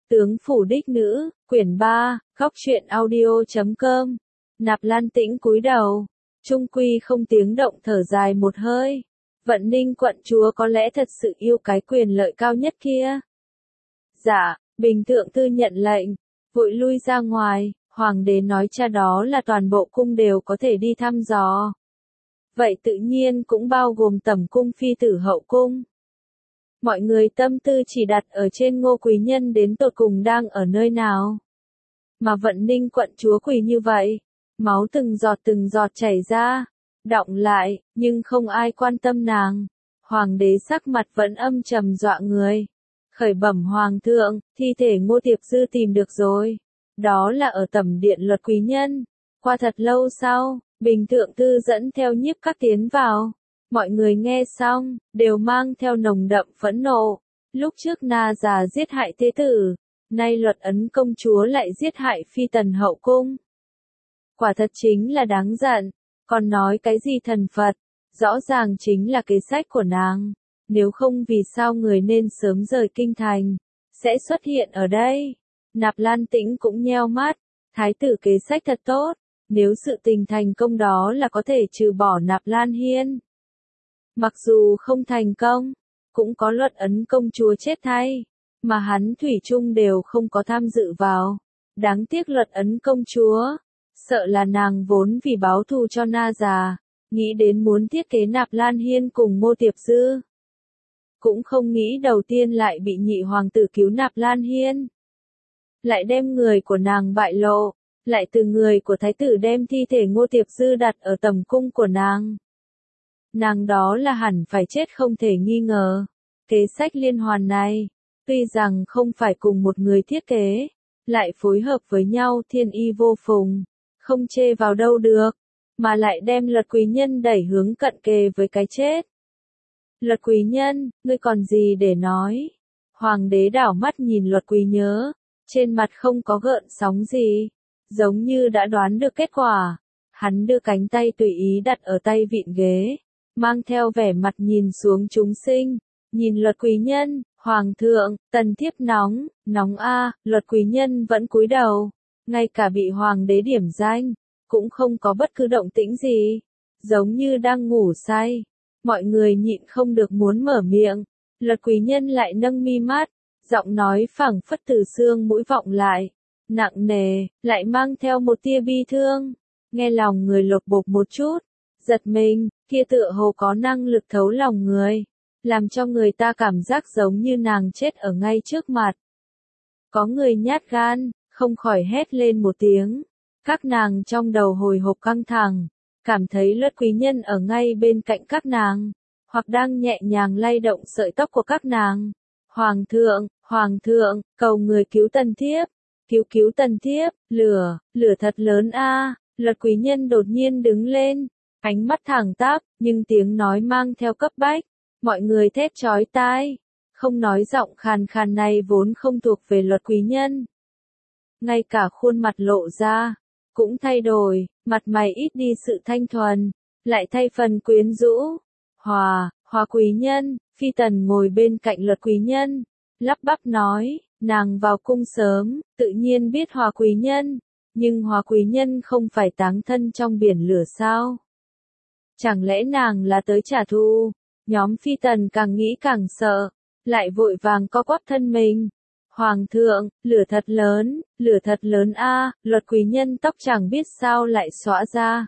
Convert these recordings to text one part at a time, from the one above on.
Tướng phủ đích nữ, quyển 3, góc truyện audio.com. Nạp Lan Tĩnh cúi đầu, trung quy không tiếng động thở dài một hơi. Vận Ninh quận chúa có lẽ thật sự yêu cái quyền lợi cao nhất kia. Dạ, Bình Thượng Tư nhận lệnh, vội lui ra ngoài, hoàng đế nói cha đó là toàn bộ cung đều có thể đi thăm dò. Vậy tự nhiên cũng bao gồm tẩm cung phi tử hậu cung. Mọi người tâm tư chỉ đặt ở trên Ngô quý nhân đến tột cùng đang ở nơi nào. Mà Vận Ninh quận chúa quỳ như vậy, máu từng giọt chảy ra, đọng lại, nhưng không ai quan tâm nàng. Hoàng đế sắc mặt vẫn âm trầm dọa người. Khởi bẩm hoàng thượng, thi thể Ngô Tiệp Dư tìm được rồi. Đó là ở tẩm điện Luật quý nhân. Qua thật lâu sau, Bình Thượng Tư dẫn theo Nhiếp Các tiến vào. Mọi người nghe xong, đều mang theo nồng đậm phẫn nộ. Lúc trước Na già giết hại thế tử, nay Luật Ấn công chúa lại giết hại phi tần hậu cung. Quả thật chính là đáng giận, còn nói cái gì thần Phật, rõ ràng chính là kế sách của nàng. Nếu không vì sao người nên sớm rời kinh thành, sẽ xuất hiện ở đây. Nạp Lan Tĩnh cũng nheo mắt, thái tử kế sách thật tốt, nếu sự tình thành công đó là có thể trừ bỏ Nạp Lan Hiên. Mặc dù không thành công, cũng có Luật Ấn công chúa chết thay, mà hắn thủy chung đều không có tham dự vào. Đáng tiếc Luật Ấn công chúa, sợ là nàng vốn vì báo thù cho Na già, nghĩ đến muốn thiết kế Nạp Lan Hiên cùng Ngô Tiệp Dư. Cũng không nghĩ đầu tiên lại bị nhị hoàng tử cứu Nạp Lan Hiên. Lại đem người của nàng bại lộ, lại từ người của thái tử đem thi thể Ngô Tiệp Dư đặt ở tầm cung của nàng. Nàng đó là hẳn phải chết không thể nghi ngờ. Kế sách liên hoàn này, tuy rằng không phải cùng một người thiết kế, lại phối hợp với nhau thiên y vô phùng, không chê vào đâu được, mà lại đem Luật quý nhân đẩy hướng cận kề với cái chết. Luật quý nhân, ngươi còn gì để nói? Hoàng đế đảo mắt nhìn Luật quý nhớ, trên mặt không có gợn sóng gì, giống như đã đoán được kết quả. Hắn đưa cánh tay tùy ý đặt ở tay vịn ghế, mang theo vẻ mặt nhìn xuống chúng sinh, nhìn Luật quý nhân, hoàng thượng, tần thiếp nóng a. Luật quý nhân vẫn cúi đầu, ngay cả bị hoàng đế điểm danh, cũng không có bất cứ động tĩnh gì, giống như đang ngủ say. Mọi người nhịn không được muốn mở miệng, Luật quý nhân lại nâng mi mắt, giọng nói phảng phất từ xương mũi vọng lại, nặng nề, lại mang theo một tia bi thương, nghe lòng người lột bột một chút, giật mình, kia tựa hồ có năng lực thấu lòng người, làm cho người ta cảm giác giống như nàng chết ở ngay trước mặt. Có người nhát gan, không khỏi hét lên một tiếng, các nàng trong đầu hồi hộp căng thẳng, cảm thấy Luật quý nhân ở ngay bên cạnh các nàng, hoặc đang nhẹ nhàng lay động sợi tóc của các nàng. Hoàng thượng, cầu người cứu tần thiếp, cứu tần thiếp, lửa thật lớn a. Luật quý nhân đột nhiên đứng lên, ánh mắt thẳng tắp, nhưng tiếng nói mang theo cấp bách, mọi người thét chói tai, không nói giọng khàn khàn này vốn không thuộc về Luật quý nhân. Ngay cả khuôn mặt lộ ra, cũng thay đổi, mặt mày ít đi sự thanh thuần, lại thay phần quyến rũ. Hòa quý nhân, phi tần ngồi bên cạnh Luật quý nhân, lắp bắp nói, nàng vào cung sớm, tự nhiên biết Hòa quý nhân, nhưng Hòa quý nhân không phải táng thân trong biển lửa sao? Chẳng lẽ nàng là tới trả thù? Nhóm phi tần càng nghĩ càng sợ, lại vội vàng co quắp thân mình. Hoàng thượng, lửa thật lớn a. Luật quý nhân tóc chẳng biết sao lại xõa ra.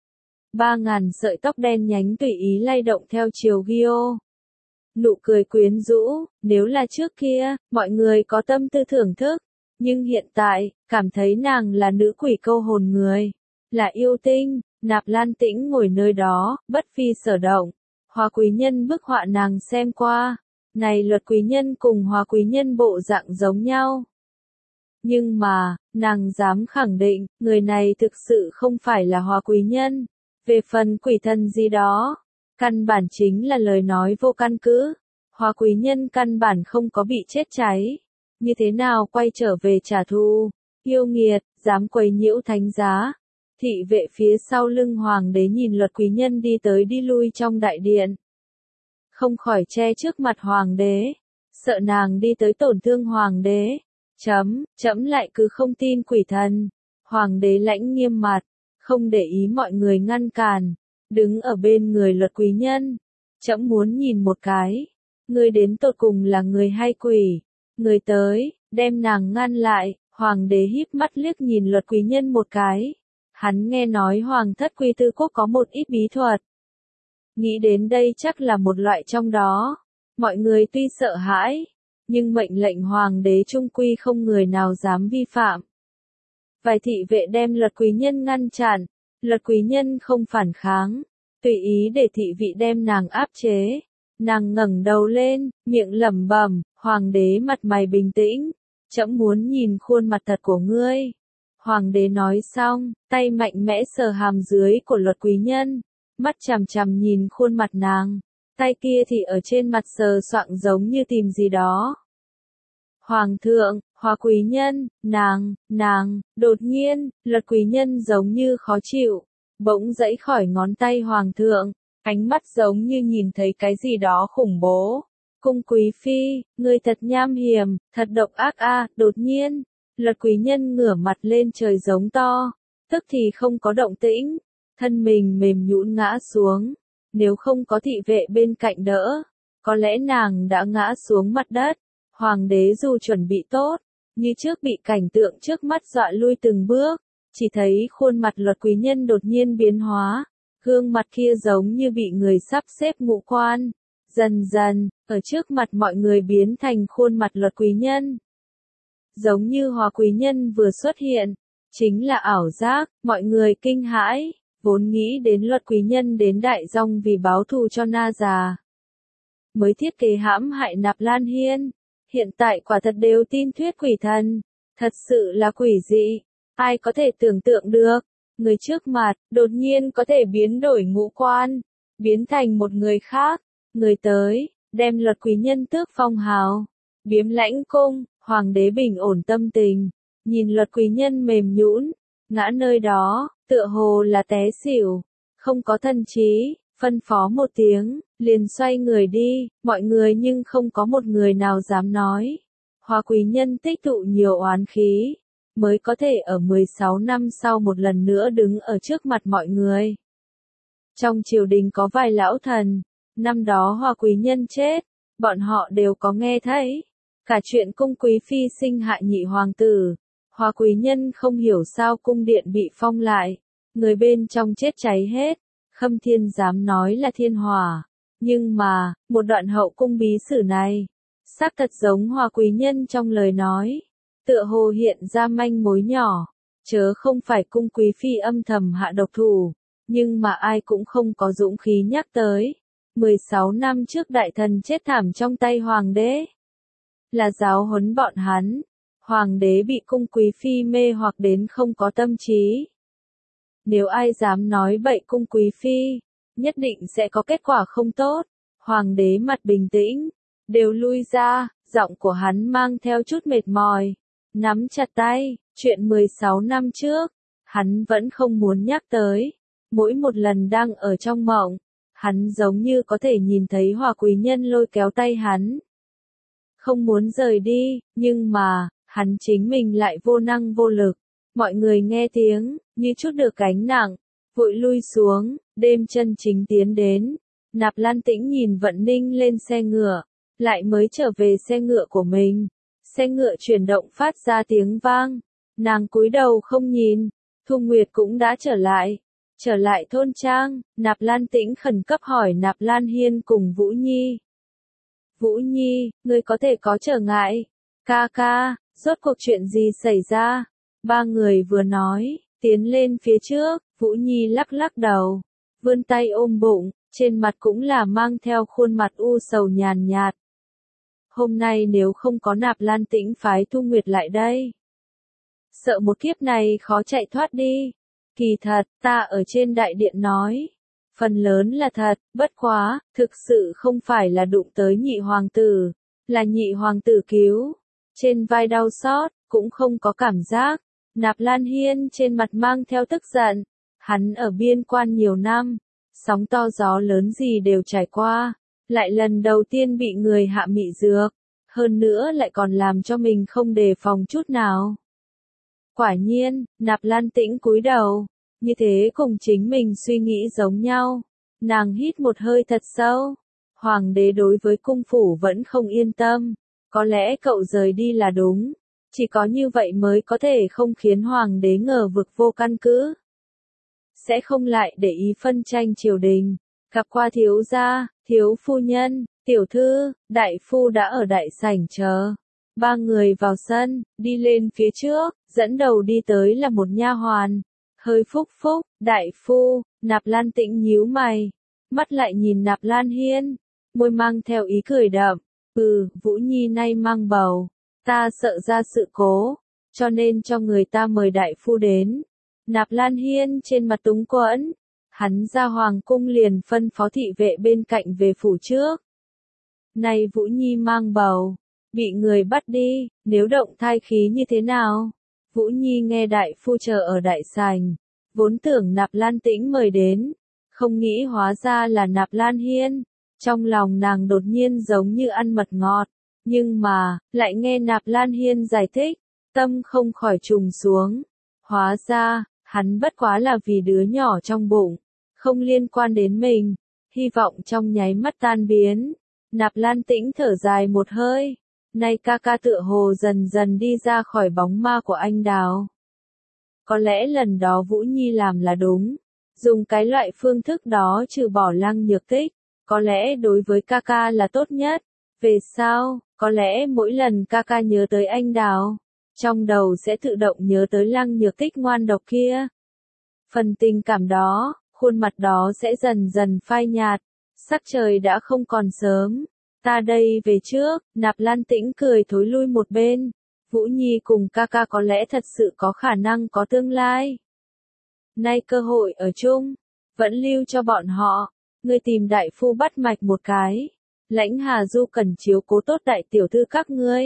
3.000 sợi tóc đen nhánh tùy ý lay động theo chiều Gio. Nụ cười quyến rũ, nếu là trước kia, mọi người có tâm tư thưởng thức, nhưng hiện tại, cảm thấy nàng là nữ quỷ câu hồn người, là yêu tinh. Nạp Lan Tĩnh ngồi nơi đó, bất phi sở động. Hòa quý nhân bức họa nàng xem qua, này Luật quý nhân cùng Hòa quý nhân bộ dạng giống nhau. Nhưng mà, nàng dám khẳng định, người này thực sự không phải là Hòa quý nhân. Về phần quỷ thần gì đó, căn bản chính là lời nói vô căn cứ. Hòa quý nhân căn bản không có bị chết cháy. Như thế nào quay trở về trả thù? Yêu nghiệt, dám quấy nhiễu thánh giá. Thị vệ phía sau lưng hoàng đế nhìn Luật quý nhân đi tới đi lui trong đại điện, không khỏi che trước mặt hoàng đế, sợ nàng đi tới tổn thương hoàng đế, Trẫm lại cứ không tin quỷ thần. Hoàng đế lãnh nghiêm mặt, không để ý mọi người ngăn cản, đứng ở bên người Luật Quý Nhân. Trẫm muốn nhìn một cái, ngươi đến tột cùng là người hay quỷ? Người tới, đem nàng ngăn lại. Hoàng đế híp mắt liếc nhìn Luật Quý Nhân một cái. Hắn nghe nói Hoàng thất Quy Tư Quốc có một ít bí thuật. Nghĩ đến đây chắc là một loại trong đó. Mọi người tuy sợ hãi, nhưng mệnh lệnh Hoàng đế trung quy không người nào dám vi phạm. Vài thị vệ đem Luật Quý Nhân ngăn chặn. Luật Quý Nhân không phản kháng, tùy ý để thị vị đem nàng áp chế. Nàng ngẩng đầu lên, miệng lẩm bẩm, Hoàng đế mặt mày bình tĩnh. Trẫm muốn nhìn khuôn mặt thật của ngươi. Hoàng đế nói xong, tay mạnh mẽ sờ hàm dưới của Luật Quý Nhân, mắt chằm chằm nhìn khuôn mặt nàng, tay kia thì ở trên mặt sờ soạng giống như tìm gì đó. Hoàng thượng, Hoa Quý Nhân, nàng, đột nhiên, Luật Quý Nhân giống như khó chịu, bỗng giãy khỏi ngón tay Hoàng thượng, ánh mắt giống như nhìn thấy cái gì đó khủng bố. Cung Quý Phi, ngươi thật nham hiểm, thật độc ác a. Đột nhiên, Luật Quý Nhân ngửa mặt lên trời giống to, tức thì không có động tĩnh, thân mình mềm nhũn ngã xuống. Nếu không có thị vệ bên cạnh đỡ, có lẽ nàng đã ngã xuống mặt đất. Hoàng đế dù chuẩn bị tốt, như trước bị cảnh tượng trước mắt dọa lui từng bước, chỉ thấy khuôn mặt Luật Quý Nhân đột nhiên biến hóa, gương mặt kia giống như bị người sắp xếp ngũ quan. Dần dần, ở trước mặt mọi người biến thành khuôn mặt Luật Quý Nhân. Giống như Hoa Quý Nhân vừa xuất hiện, chính là ảo giác, mọi người kinh hãi, vốn nghĩ đến Luật Quý Nhân đến Đại Dong vì báo thù cho Na già. Mới thiết kế hãm hại Nạp Lan Hiên, hiện tại quả thật đều tin thuyết quỷ thần, thật sự là quỷ dị, ai có thể tưởng tượng được, người trước mặt, đột nhiên có thể biến đổi ngũ quan, biến thành một người khác. Người tới, đem Luật Quý Nhân tước phong hào, biếm lãnh cung. Hoàng đế bình ổn tâm tình, nhìn Luật Quý Nhân mềm nhũn, ngã nơi đó, tựa hồ là té xỉu, không có thần trí, phân phó một tiếng, liền xoay người đi, mọi người nhưng không có một người nào dám nói. Hoa Quý Nhân tích tụ nhiều oán khí, mới có thể ở 16 năm sau một lần nữa đứng ở trước mặt mọi người. Trong triều đình có vài lão thần, năm đó Hoa Quý Nhân chết, bọn họ đều có nghe thấy. Cả chuyện cung Quý Phi sinh hại nhị hoàng tử, Hoa Quý Nhân không hiểu sao cung điện bị phong lại, người bên trong chết cháy hết, Khâm Thiên dám nói là thiên hỏa, nhưng mà, một đoạn hậu cung bí sử này, xác thật giống Hoa Quý Nhân trong lời nói, tựa hồ hiện ra manh mối nhỏ, chớ không phải cung Quý Phi âm thầm hạ độc thủ, nhưng mà ai cũng không có dũng khí nhắc tới. 16 năm trước đại thần chết thảm trong tay hoàng đế, là giáo huấn bọn hắn. Hoàng đế bị cung Quý Phi mê hoặc đến không có tâm trí. Nếu ai dám nói bậy cung Quý Phi, nhất định sẽ có kết quả không tốt. Hoàng đế mặt bình tĩnh, đều lui ra, giọng của hắn mang theo chút mệt mỏi, nắm chặt tay, chuyện 16 năm trước, hắn vẫn không muốn nhắc tới. Mỗi một lần đang ở trong mộng, hắn giống như có thể nhìn thấy Hoa Quý Nhân lôi kéo tay hắn. Không muốn rời đi, nhưng mà, hắn chính mình lại vô năng vô lực. Mọi người nghe tiếng, như chút được gánh nặng, vội lui xuống, đêm chân chính tiến đến. Nạp Lan Tĩnh nhìn Vận Ninh lên xe ngựa, lại mới trở về xe ngựa của mình. Xe ngựa chuyển động phát ra tiếng vang, nàng cúi đầu không nhìn, Thu Nguyệt cũng đã trở lại. Trở lại thôn trang, Nạp Lan Tĩnh khẩn cấp hỏi Nạp Lan Hiên cùng Vũ Nhi. Vũ Nhi, ngươi có thể có trở ngại. Ca ca, rốt cuộc chuyện gì xảy ra? Ba người vừa nói, tiến lên phía trước, Vũ Nhi lắc lắc đầu, vươn tay ôm bụng, trên mặt cũng là mang theo khuôn mặt u sầu nhàn nhạt. Hôm nay nếu không có Nạp Lan Tĩnh phái Thu Nguyệt lại đây, sợ một kiếp này khó chạy thoát đi. Kỳ thật, ta ở trên đại điện nói, phần lớn là thật, bất quá, thực sự không phải là đụng tới nhị hoàng tử, là nhị hoàng tử cứu. Trên vai đau xót, cũng không có cảm giác. Nạp Lan Hiên trên mặt mang theo tức giận, hắn ở biên quan nhiều năm, sóng to gió lớn gì đều trải qua, lại lần đầu tiên bị người hạ mị dược, hơn nữa lại còn làm cho mình không đề phòng chút nào. Quả nhiên, Nạp Lan Tĩnh cúi đầu, như thế cùng chính mình suy nghĩ giống nhau. Nàng hít một hơi thật sâu. Hoàng đế đối với cung phủ vẫn không yên tâm, có lẽ cậu rời đi là đúng, chỉ có như vậy mới có thể không khiến hoàng đế ngờ vực vô căn cứ. Sẽ không lại để ý phân tranh triều đình, gặp qua thiếu gia, thiếu phu nhân, tiểu thư, đại phu đã ở đại sảnh chờ. Ba người vào sân, đi lên phía trước, dẫn đầu đi tới là một nha hoàn. Hơi phúc phúc, đại phu, Nạp Lan Tĩnh nhíu mày, mắt lại nhìn Nạp Lan Hiên, môi mang theo ý cười đậm. Vũ Nhi nay mang bầu, ta sợ ra sự cố, cho nên cho người ta mời đại phu đến. Nạp Lan Hiên trên mặt túng quẫn, hắn ra hoàng cung liền phân phó thị vệ bên cạnh về phủ trước. Nay Vũ Nhi mang bầu, bị người bắt đi, nếu động thai khí như thế nào? Vũ Nhi nghe đại phu chờ ở đại sảnh, vốn tưởng Nạp Lan Tĩnh mời đến, không nghĩ hóa ra là Nạp Lan Hiên. Trong lòng nàng đột nhiên giống như ăn mật ngọt, nhưng mà, lại nghe Nạp Lan Hiên giải thích, tâm không khỏi trùng xuống. Hóa ra, hắn bất quá là vì đứa nhỏ trong bụng, không liên quan đến mình, hy vọng trong nháy mắt tan biến. Nạp Lan Tĩnh thở dài một hơi, nay ca ca tựa hồ dần dần đi ra khỏi bóng ma của anh Đào. Có lẽ lần đó Vũ Nhi làm là đúng, dùng cái loại phương thức đó trừ bỏ Lăng Nhược Tích. Có lẽ đối với ca ca là tốt nhất. Về sau, có lẽ mỗi lần ca ca nhớ tới anh Đào, trong đầu sẽ tự động nhớ tới Lăng Nhược Tích ngoan độc kia. Phần tình cảm đó, khuôn mặt đó sẽ dần dần phai nhạt. Sắc trời đã không còn sớm. Ta đây về trước, Nạp Lan Tĩnh cười thối lui một bên. Vũ Nhi cùng ca ca có lẽ thật sự có khả năng có tương lai. Nay cơ hội ở chung, vẫn lưu cho bọn họ. Ngươi tìm đại phu bắt mạch một cái. Lãnh Hà Du cần chiếu cố tốt đại tiểu thư các ngươi.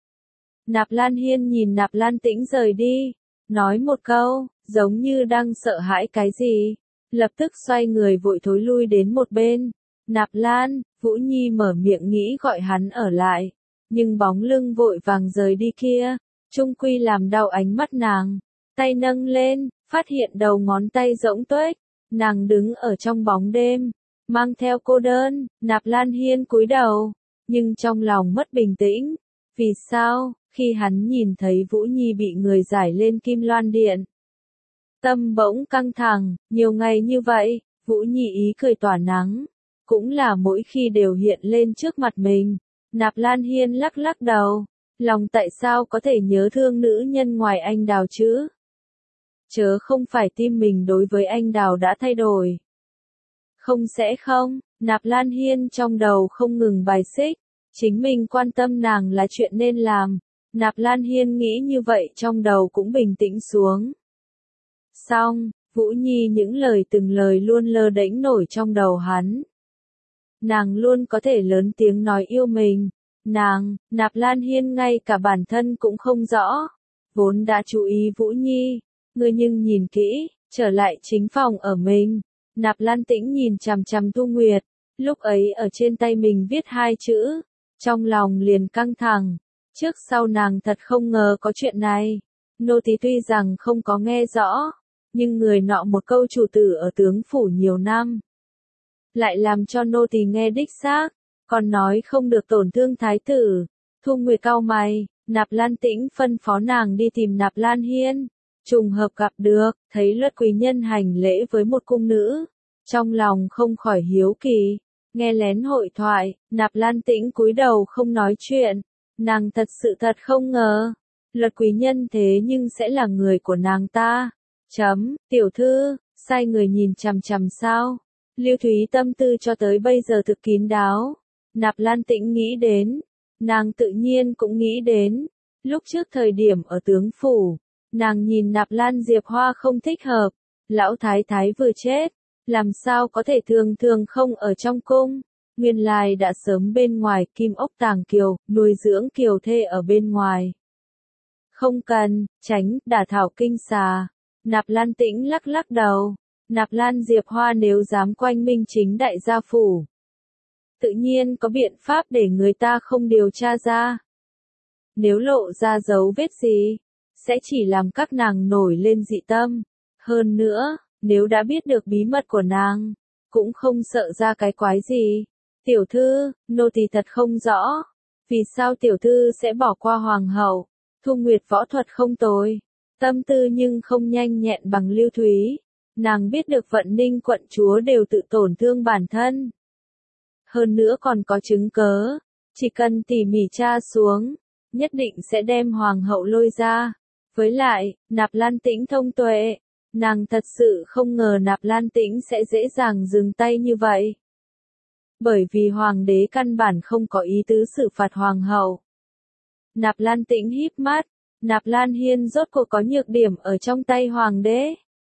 Nạp Lan Hiên nhìn Nạp Lan Tĩnh rời đi, nói một câu, giống như đang sợ hãi cái gì. Lập tức xoay người vội thối lui đến một bên. Nạp Lan, Vũ Nhi mở miệng nghĩ gọi hắn ở lại. Nhưng bóng lưng vội vàng rời đi kia, chung quy làm đau ánh mắt nàng. Tay nâng lên, phát hiện đầu ngón tay rỗng tuếch. Nàng đứng ở trong bóng đêm, mang theo cô đơn. Nạp Lan Hiên cúi đầu, nhưng trong lòng mất bình tĩnh. Vì sao, khi hắn nhìn thấy Vũ Nhi bị người giải lên Kim Loan Điện, tâm bỗng căng thẳng, nhiều ngày như vậy, Vũ Nhi ý cười tỏa nắng, cũng là mỗi khi đều hiện lên trước mặt mình. Nạp Lan Hiên lắc lắc đầu, lòng tại sao có thể nhớ thương nữ nhân ngoài anh Đào chứ? Chớ không phải tim mình đối với anh Đào đã thay đổi. Không sẽ không, Nạp Lan Hiên trong đầu không ngừng bài xích, chính mình quan tâm nàng là chuyện nên làm. Nạp Lan Hiên nghĩ như vậy trong đầu cũng bình tĩnh xuống. Xong, Vũ Nhi những lời từng lời luôn lơ đễnh nổi trong đầu hắn. Nàng luôn có thể lớn tiếng nói yêu mình. Nàng, Nạp Lan Hiên ngay cả bản thân cũng không rõ. Vốn đã chú ý Vũ Nhi, ngươi nhưng nhìn kỹ, trở lại chính phòng ở mình. Nạp Lan Tĩnh nhìn chằm chằm Thu Nguyệt, lúc ấy ở trên tay mình viết hai chữ, trong lòng liền căng thẳng. Trước sau nàng thật không ngờ có chuyện này. Nô tỳ tuy rằng không có nghe rõ, nhưng người nọ một câu chủ tử ở tướng phủ nhiều năm, lại làm cho nô tỳ nghe đích xác, còn nói không được tổn thương thái tử. Thu Nguyệt cau mày, Nạp Lan Tĩnh phân phó nàng đi tìm Nạp Lan Hiên. Trùng hợp gặp được, thấy Luật quý nhân hành lễ với một cung nữ, trong lòng không khỏi hiếu kỳ. Nghe lén hội thoại, Nạp Lan Tĩnh cúi đầu không nói chuyện. Nàng thật sự thật không ngờ, Luật quý nhân thế nhưng sẽ là người của nàng ta. Tiểu thư, sai người nhìn chằm chằm sao? Lưu Thúy tâm tư cho tới bây giờ thực kín đáo. Nạp Lan Tĩnh nghĩ đến, nàng tự nhiên cũng nghĩ đến. Lúc trước thời điểm ở tướng phủ, nàng nhìn Nạp Lan Diệp Hoa không thích hợp. Lão thái thái vừa chết, làm sao có thể thường thường không ở trong cung. Nguyên lai đã sớm bên ngoài Kim Ốc Tàng Kiều, nuôi dưỡng kiều thê ở bên ngoài. Không cần, tránh, đả thảo kinh xà. Nạp Lan Tĩnh lắc lắc đầu. Nạp Lan Diệp Hoa nếu dám quanh minh chính đại gia phủ, tự nhiên có biện pháp để người ta không điều tra ra. Nếu lộ ra dấu vết gì, sẽ chỉ làm các nàng nổi lên dị tâm. Hơn nữa, nếu đã biết được bí mật của nàng, cũng không sợ ra cái quái gì. Tiểu thư, nô tỳ thật không rõ, vì sao tiểu thư sẽ bỏ qua hoàng hậu? Thu Nguyệt võ thuật không tồi, tâm tư nhưng không nhanh nhẹn bằng Lưu Thúy. Nàng biết được Vận Ninh quận chúa đều tự tổn thương bản thân. Hơn nữa còn có chứng cớ, chỉ cần tỉ mỉ tra xuống, nhất định sẽ đem hoàng hậu lôi ra. Với lại, Nạp Lan Tĩnh thông tuệ, nàng thật sự không ngờ Nạp Lan Tĩnh sẽ dễ dàng dừng tay như vậy. Bởi vì hoàng đế căn bản không có ý tứ xử phạt hoàng hậu. Nạp Lan Tĩnh híp mắt, Nạp Lan Hiên rốt cuộc có nhược điểm ở trong tay hoàng đế.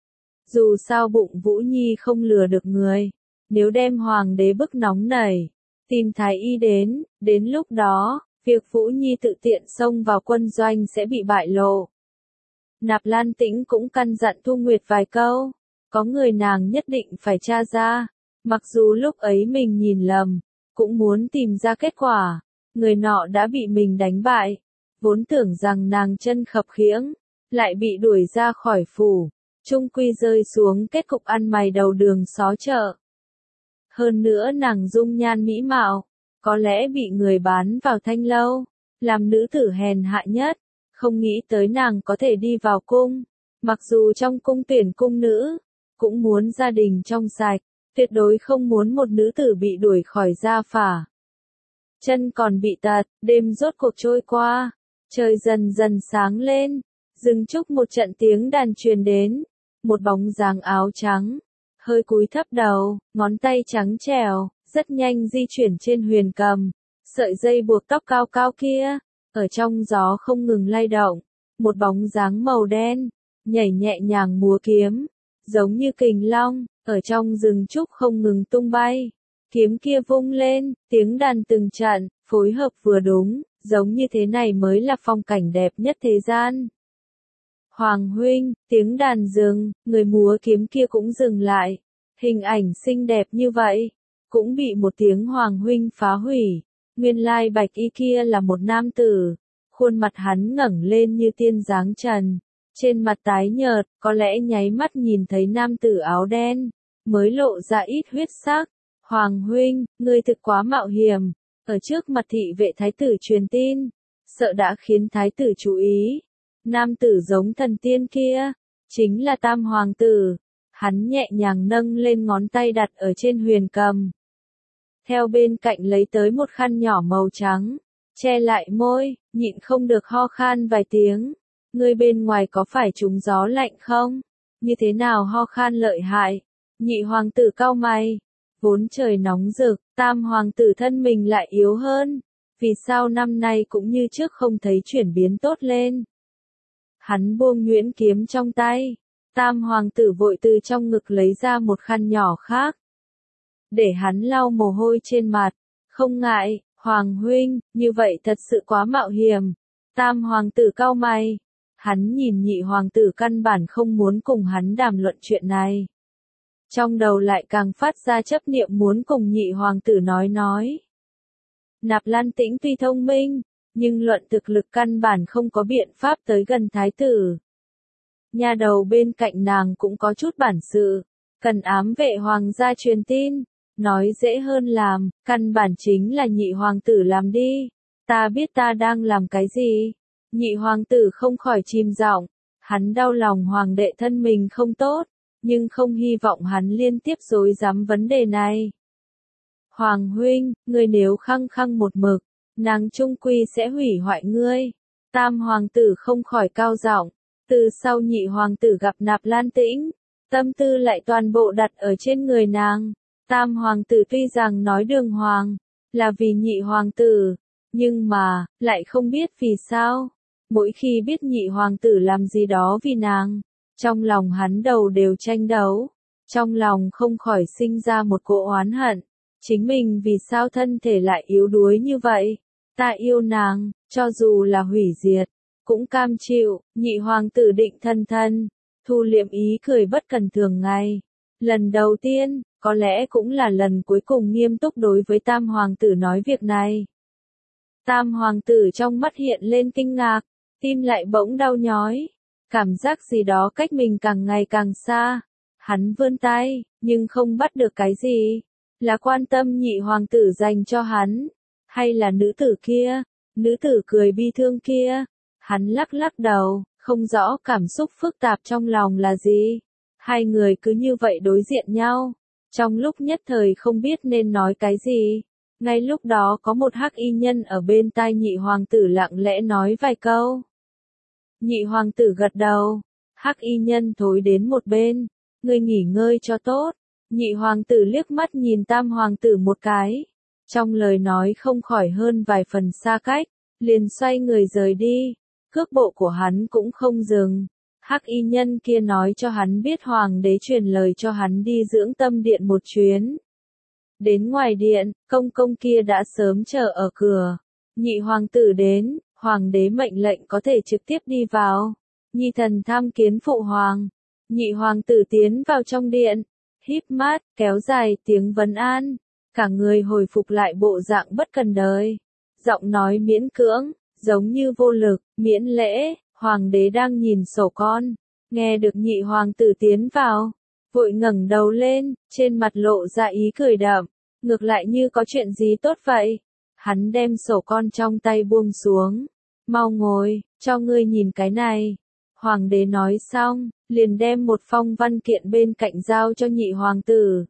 Dù sao bụng Vũ Nhi không lừa được người, nếu đem hoàng đế bức nóng nảy, tìm thái y đến lúc đó, việc Vũ Nhi tự tiện xông vào quân doanh sẽ bị bại lộ. Nạp Lan Tĩnh cũng căn dặn Thu Nguyệt vài câu, có người nàng nhất định phải tra ra, mặc dù lúc ấy mình nhìn lầm, cũng muốn tìm ra kết quả, người nọ đã bị mình đánh bại, vốn tưởng rằng nàng chân khập khiễng, lại bị đuổi ra khỏi phủ, chung quy rơi xuống kết cục ăn mày đầu đường xó chợ. Hơn nữa nàng dung nhan mỹ mạo, có lẽ bị người bán vào thanh lâu, làm nữ tử hèn hạ nhất, không nghĩ tới nàng có thể đi vào cung, mặc dù trong cung tuyển cung nữ, cũng muốn gia đình trong sạch, tuyệt đối không muốn một nữ tử bị đuổi khỏi gia phả. Chân còn bị tật, đêm rốt cuộc trôi qua, trời dần dần sáng lên, dừng chúc một trận tiếng đàn truyền đến, một bóng dáng áo trắng, hơi cúi thấp đầu, ngón tay trắng trẻo, rất nhanh di chuyển trên huyền cầm, sợi dây buộc tóc cao cao kia, ở trong gió không ngừng lay động, một bóng dáng màu đen, nhảy nhẹ nhàng múa kiếm, giống như kình long, ở trong rừng trúc không ngừng tung bay. Kiếm kia vung lên, tiếng đàn từng trận, phối hợp vừa đúng, giống như thế này mới là phong cảnh đẹp nhất thế gian. Hoàng huynh, tiếng đàn dừng, người múa kiếm kia cũng dừng lại. Hình ảnh xinh đẹp như vậy, cũng bị một tiếng Hoàng huynh phá hủy. Nguyên lai bạch y kia là một nam tử, khuôn mặt hắn ngẩng lên như tiên dáng trần, trên mặt tái nhợt, có lẽ nháy mắt nhìn thấy nam tử áo đen, mới lộ ra ít huyết sắc. Hoàng huynh, ngươi thực quá mạo hiểm, ở trước mặt thị vệ thái tử truyền tin, sợ đã khiến thái tử chú ý. Nam tử giống thần tiên kia, chính là Tam hoàng tử. Hắn nhẹ nhàng nâng lên ngón tay đặt ở trên huyền cầm. Theo bên cạnh lấy tới một khăn nhỏ màu trắng, che lại môi, nhịn không được ho khan vài tiếng. Ngươi bên ngoài có phải trúng gió lạnh không? Như thế nào ho khan lợi hại? Nhị hoàng tử cau mày. Vốn trời nóng rực, Tam hoàng tử thân mình lại yếu hơn. Vì sao năm nay cũng như trước không thấy chuyển biến tốt lên? Hắn buông nhuyễn kiếm trong tay. Tam hoàng tử vội từ trong ngực lấy ra một khăn nhỏ khác, để hắn lau mồ hôi trên mặt. Không ngại, Hoàng huynh, như vậy thật sự quá mạo hiểm. Tam hoàng tử cau mày. Hắn nhìn nhị hoàng tử căn bản không muốn cùng hắn đàm luận chuyện này. Trong đầu lại càng phát ra chấp niệm muốn cùng nhị hoàng tử nói. Nạp Lan Tĩnh tuy thông minh, nhưng luận thực lực căn bản không có biện pháp tới gần thái tử. Nhà đầu bên cạnh nàng cũng có chút bản sự, cần ám vệ hoàng gia truyền tin, nói dễ hơn làm, căn bản chính là nhị hoàng tử làm đi. Ta biết ta đang làm cái gì. Nhị hoàng tử không khỏi chìm giọng, hắn đau lòng hoàng đệ thân mình không tốt, nhưng không hy vọng hắn liên tiếp rối rắm vấn đề này. Hoàng huynh, ngươi nếu khăng khăng một mực, nàng trung quy sẽ hủy hoại ngươi. Tam hoàng tử không khỏi cao giọng. Từ sau nhị hoàng tử gặp Nạp Lan Tĩnh, tâm tư lại toàn bộ đặt ở trên người nàng. Tam hoàng tử tuy rằng nói đường hoàng, là vì nhị hoàng tử, nhưng mà, lại không biết vì sao. Mỗi khi biết nhị hoàng tử làm gì đó vì nàng, trong lòng hắn đầu đều tranh đấu. Trong lòng không khỏi sinh ra một cỗ oán hận. Chính mình vì sao thân thể lại yếu đuối như vậy? Ta yêu nàng, cho dù là hủy diệt, cũng cam chịu. Nhị hoàng tử định thân, thu liệm ý cười bất cần thường ngày. Lần đầu tiên, có lẽ cũng là lần cuối cùng nghiêm túc đối với tam hoàng tử nói việc này. Tam hoàng tử trong mắt hiện lên kinh ngạc, tim lại bỗng đau nhói, cảm giác gì đó cách mình càng ngày càng xa. Hắn vươn tay, nhưng không bắt được cái gì. Là quan tâm nhị hoàng tử dành cho hắn, hay là nữ tử kia, nữ tử cười bi thương kia. Hắn lắc lắc đầu, không rõ cảm xúc phức tạp trong lòng là gì. Hai người cứ như vậy đối diện nhau, trong lúc nhất thời không biết nên nói cái gì. Ngay lúc đó có một hắc y nhân ở bên tai nhị hoàng tử lặng lẽ nói vài câu. Nhị hoàng tử gật đầu, hắc y nhân thối đến một bên, ngươi nghỉ ngơi cho tốt. Nhị hoàng tử liếc mắt nhìn tam hoàng tử một cái, trong lời nói không khỏi hơn vài phần xa cách, liền xoay người rời đi, cước bộ của hắn cũng không dừng. Hắc y nhân kia nói cho hắn biết hoàng đế truyền lời cho hắn đi dưỡng tâm điện một chuyến. Đến ngoài điện, công công kia đã sớm chờ ở cửa. Nhị hoàng tử đến, hoàng đế mệnh lệnh có thể trực tiếp đi vào. Nhi thần tham kiến phụ hoàng. Nhị hoàng tử tiến vào trong điện, híp mắt, kéo dài tiếng vấn an. Cả người hồi phục lại bộ dạng bất cần đời. Giọng nói miễn cưỡng, giống như vô lực, miễn lễ. Hoàng đế đang nhìn sổ con, nghe được nhị hoàng tử tiến vào, vội ngẩng đầu lên, trên mặt lộ ra ý cười đậm, ngược lại như có chuyện gì tốt vậy. Hắn đem sổ con trong tay buông xuống, mau ngồi, cho ngươi nhìn cái này. Hoàng đế nói xong, liền đem một phong văn kiện bên cạnh giao cho nhị hoàng tử.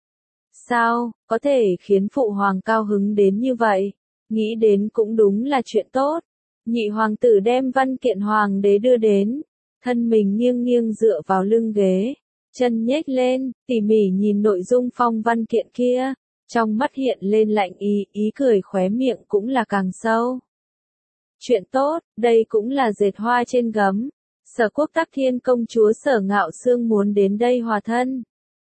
Sao, có thể khiến phụ hoàng cao hứng đến như vậy? Nghĩ đến cũng đúng là chuyện tốt. Nhị hoàng tử đem văn kiện hoàng đế đưa đến, thân mình nghiêng nghiêng dựa vào lưng ghế, chân nhếch lên, tỉ mỉ nhìn nội dung phong văn kiện kia, trong mắt hiện lên lạnh ý cười khóe miệng cũng là càng sâu. Chuyện tốt, đây cũng là dệt hoa trên gấm. Sở Quốc Tắc Thiên công chúa Sở Ngạo Xương muốn đến đây hòa thân.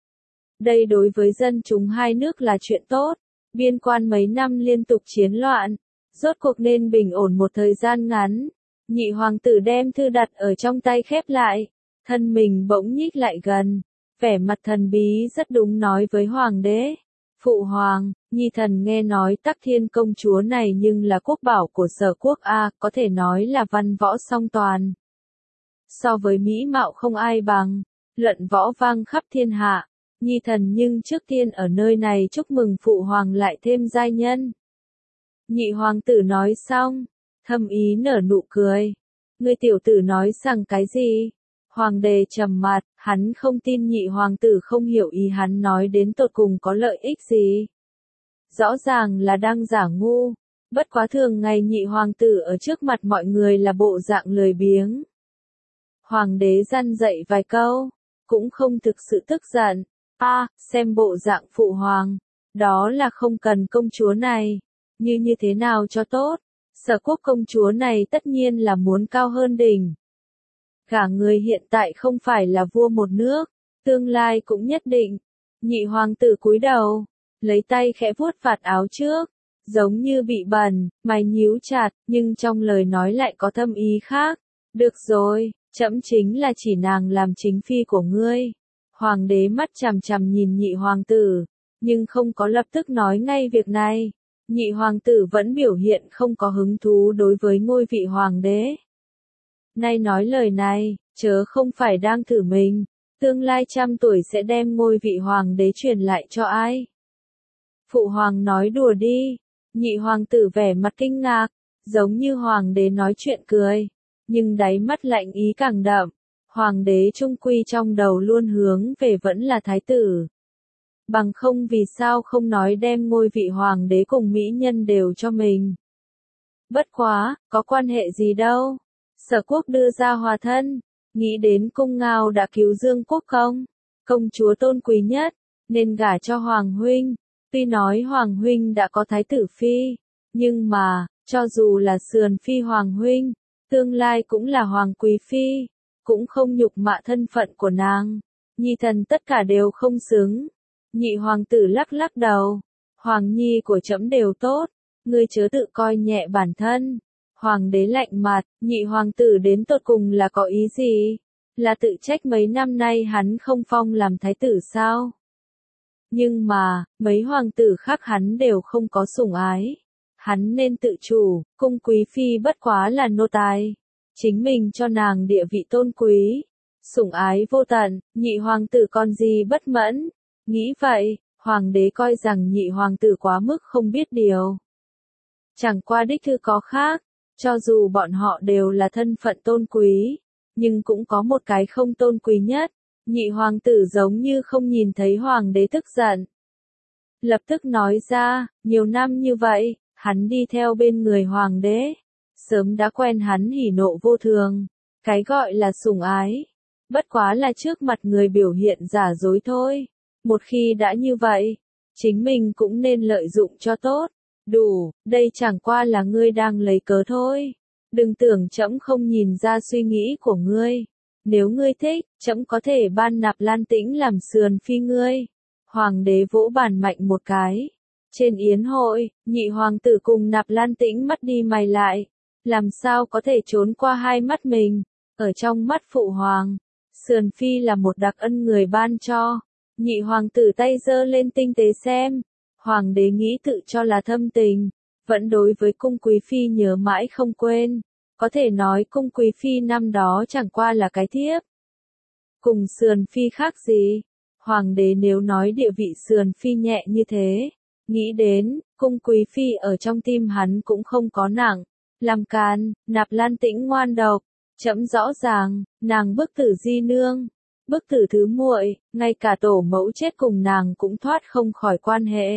Đây đối với dân chúng hai nước là chuyện tốt, biên quan mấy năm liên tục chiến loạn, rốt cuộc nên bình ổn một thời gian ngắn. Nhị hoàng tử đem thư đặt ở trong tay khép lại, thân mình bỗng nhích lại gần, vẻ mặt thần bí rất đúng nói với hoàng đế. Phụ hoàng, nhi thần nghe nói Tắc Thiên công chúa này nhưng là quốc bảo của Sở Quốc A, có thể nói là văn võ song toàn. So với mỹ mạo không ai bằng, luận võ vang khắp thiên hạ, nhi thần nhưng trước tiên ở nơi này chúc mừng phụ hoàng lại thêm giai nhân. Nhị hoàng tử nói xong, thâm ý nở nụ cười. Ngươi tiểu tử nói rằng cái gì? Hoàng đế trầm mặt, hắn không tin nhị hoàng tử không hiểu ý hắn nói đến tột cùng có lợi ích gì. Rõ ràng là đang giả ngu, bất quá thường ngày nhị hoàng tử ở trước mặt mọi người là bộ dạng lười biếng. Hoàng đế răn dạy vài câu, cũng không thực sự tức giận. Xem bộ dạng phụ hoàng, đó là không cần công chúa này. Như thế nào cho tốt, Sở Quốc công chúa này tất nhiên là muốn cao hơn đỉnh. Cả người hiện tại không phải là vua một nước, tương lai cũng nhất định. Nhị hoàng tử cúi đầu, lấy tay khẽ vuốt vạt áo trước, giống như bị bẩn, mày nhíu chặt, nhưng trong lời nói lại có thâm ý khác. Được rồi, trẫm chính là chỉ nàng làm chính phi của ngươi. Hoàng đế mắt chằm chằm nhìn nhị hoàng tử, nhưng không có lập tức nói ngay việc này. Nhị hoàng tử vẫn biểu hiện không có hứng thú đối với ngôi vị hoàng đế. Nay nói lời này, chớ không phải đang thử mình, tương lai 100 tuổi sẽ đem ngôi vị hoàng đế truyền lại cho ai. Phụ hoàng nói đùa đi, nhị hoàng tử vẻ mặt kinh ngạc, giống như hoàng đế nói chuyện cười, nhưng đáy mắt lạnh ý càng đậm. Hoàng đế trung quy trong đầu luôn hướng về vẫn là thái tử. Bằng không vì sao không nói đem ngôi vị hoàng đế cùng mỹ nhân đều cho mình. Bất quá, có quan hệ gì đâu. Sở Quốc đưa ra hòa thân, nghĩ đến cung Ngao đã cứu Dương Quốc công, công chúa tôn quý nhất, nên gả cho Hoàng huynh. Tuy nói Hoàng huynh đã có thái tử phi, nhưng mà, cho dù là sườn phi Hoàng huynh, tương lai cũng là Hoàng quý phi, cũng không nhục mạ thân phận của nàng. Nhi thần tất cả đều không xứng. Nhị hoàng tử lắc lắc đầu. Hoàng nhi của trẫm đều tốt, ngươi chớ tự coi nhẹ bản thân. Hoàng đế lạnh mặt, nhị hoàng tử đến tột cùng là có ý gì? Là tự trách mấy năm nay hắn không phong làm thái tử sao? Nhưng mà, mấy hoàng tử khác hắn đều không có sủng ái. Hắn nên tự chủ, cung quý phi bất quá là nô tài. Chính mình cho nàng địa vị tôn quý, sủng ái vô tận, nhị hoàng tử còn gì bất mẫn. Nghĩ vậy, hoàng đế coi rằng nhị hoàng tử quá mức không biết điều. Chẳng qua đích thư có khác, cho dù bọn họ đều là thân phận tôn quý, nhưng cũng có một cái không tôn quý nhất. Nhị hoàng tử giống như không nhìn thấy hoàng đế tức giận. Lập tức nói ra, nhiều năm như vậy, hắn đi theo bên người hoàng đế. Sớm đã quen hắn hỉ nộ vô thường. Cái gọi là sủng ái. Bất quá là trước mặt người biểu hiện giả dối thôi. Một khi đã như vậy, chính mình cũng nên lợi dụng cho tốt. Đủ, đây chẳng qua là ngươi đang lấy cớ thôi. Đừng tưởng trẫm không nhìn ra suy nghĩ của ngươi. Nếu ngươi thích, trẫm có thể ban Nạp Lan Tĩnh làm sườn phi ngươi. Hoàng đế vỗ bàn mạnh một cái. Trên yến hội, nhị hoàng tử cùng Nạp Lan Tĩnh mắt đi mày lại. Làm sao có thể trốn qua hai mắt mình. Ở trong mắt phụ hoàng, sườn phi là một đặc ân người ban cho. Nhị hoàng tử tay giơ lên tinh tế xem. Hoàng đế nghĩ tự cho là thâm tình. Vẫn đối với cung quý phi nhớ mãi không quên. Có thể nói cung quý phi năm đó chẳng qua là cái thiếp. Cùng sườn phi khác gì? Hoàng đế nếu nói địa vị sườn phi nhẹ như thế, nghĩ đến, cung quý phi ở trong tim hắn cũng không có nặng. Làm càn, Nạp Lan Tĩnh ngoan độc, trẫm rõ ràng, nàng bức tử di nương, bức tử thứ muội, ngay cả tổ mẫu chết cùng nàng cũng thoát không khỏi quan hệ.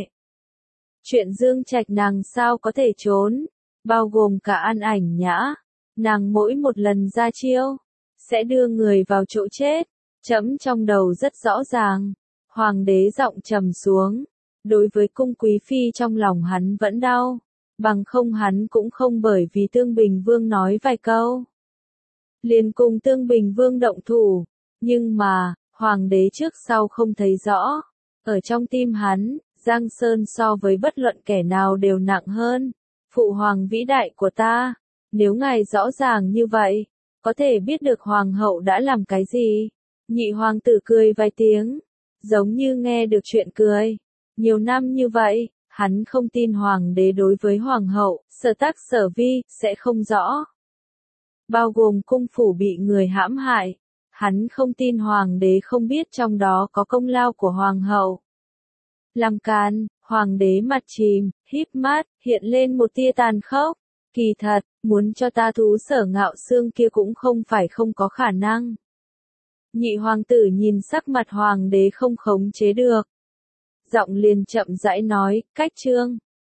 Chuyện Dương Trạch nàng sao có thể trốn, bao gồm cả An Ảnh Nhã. Nàng mỗi một lần ra chiêu, sẽ đưa người vào chỗ chết. Trẫm trong đầu rất rõ ràng. Hoàng đế giọng trầm xuống. Đối với cung quý phi trong lòng hắn vẫn đau. Bằng không hắn cũng không bởi vì Tương Bình Vương nói vài câu. Liền cùng Tương Bình Vương động thủ. Nhưng mà, hoàng đế trước sau không thấy rõ. Ở trong tim hắn, Giang Sơn so với bất luận kẻ nào đều nặng hơn. Phụ hoàng vĩ đại của ta. Nếu ngài rõ ràng như vậy, có thể biết được hoàng hậu đã làm cái gì. Nhị hoàng tử cười vài tiếng, giống như nghe được chuyện cười. Nhiều năm như vậy, hắn không tin hoàng đế đối với hoàng hậu, sở tác sở vi, sẽ không rõ. Bao gồm cung phủ bị người hãm hại, hắn không tin hoàng đế không biết trong đó có công lao của hoàng hậu. Làm càn, hoàng đế mặt chìm, híp mắt, hiện lên một tia tàn khốc. Kỳ thật, muốn cho ta thú Sở Ngạo Xương kia cũng không phải không có khả năng. Nhị hoàng tử nhìn sắc mặt hoàng đế không khống chế được. Giọng liền chậm rãi nói, cách chương.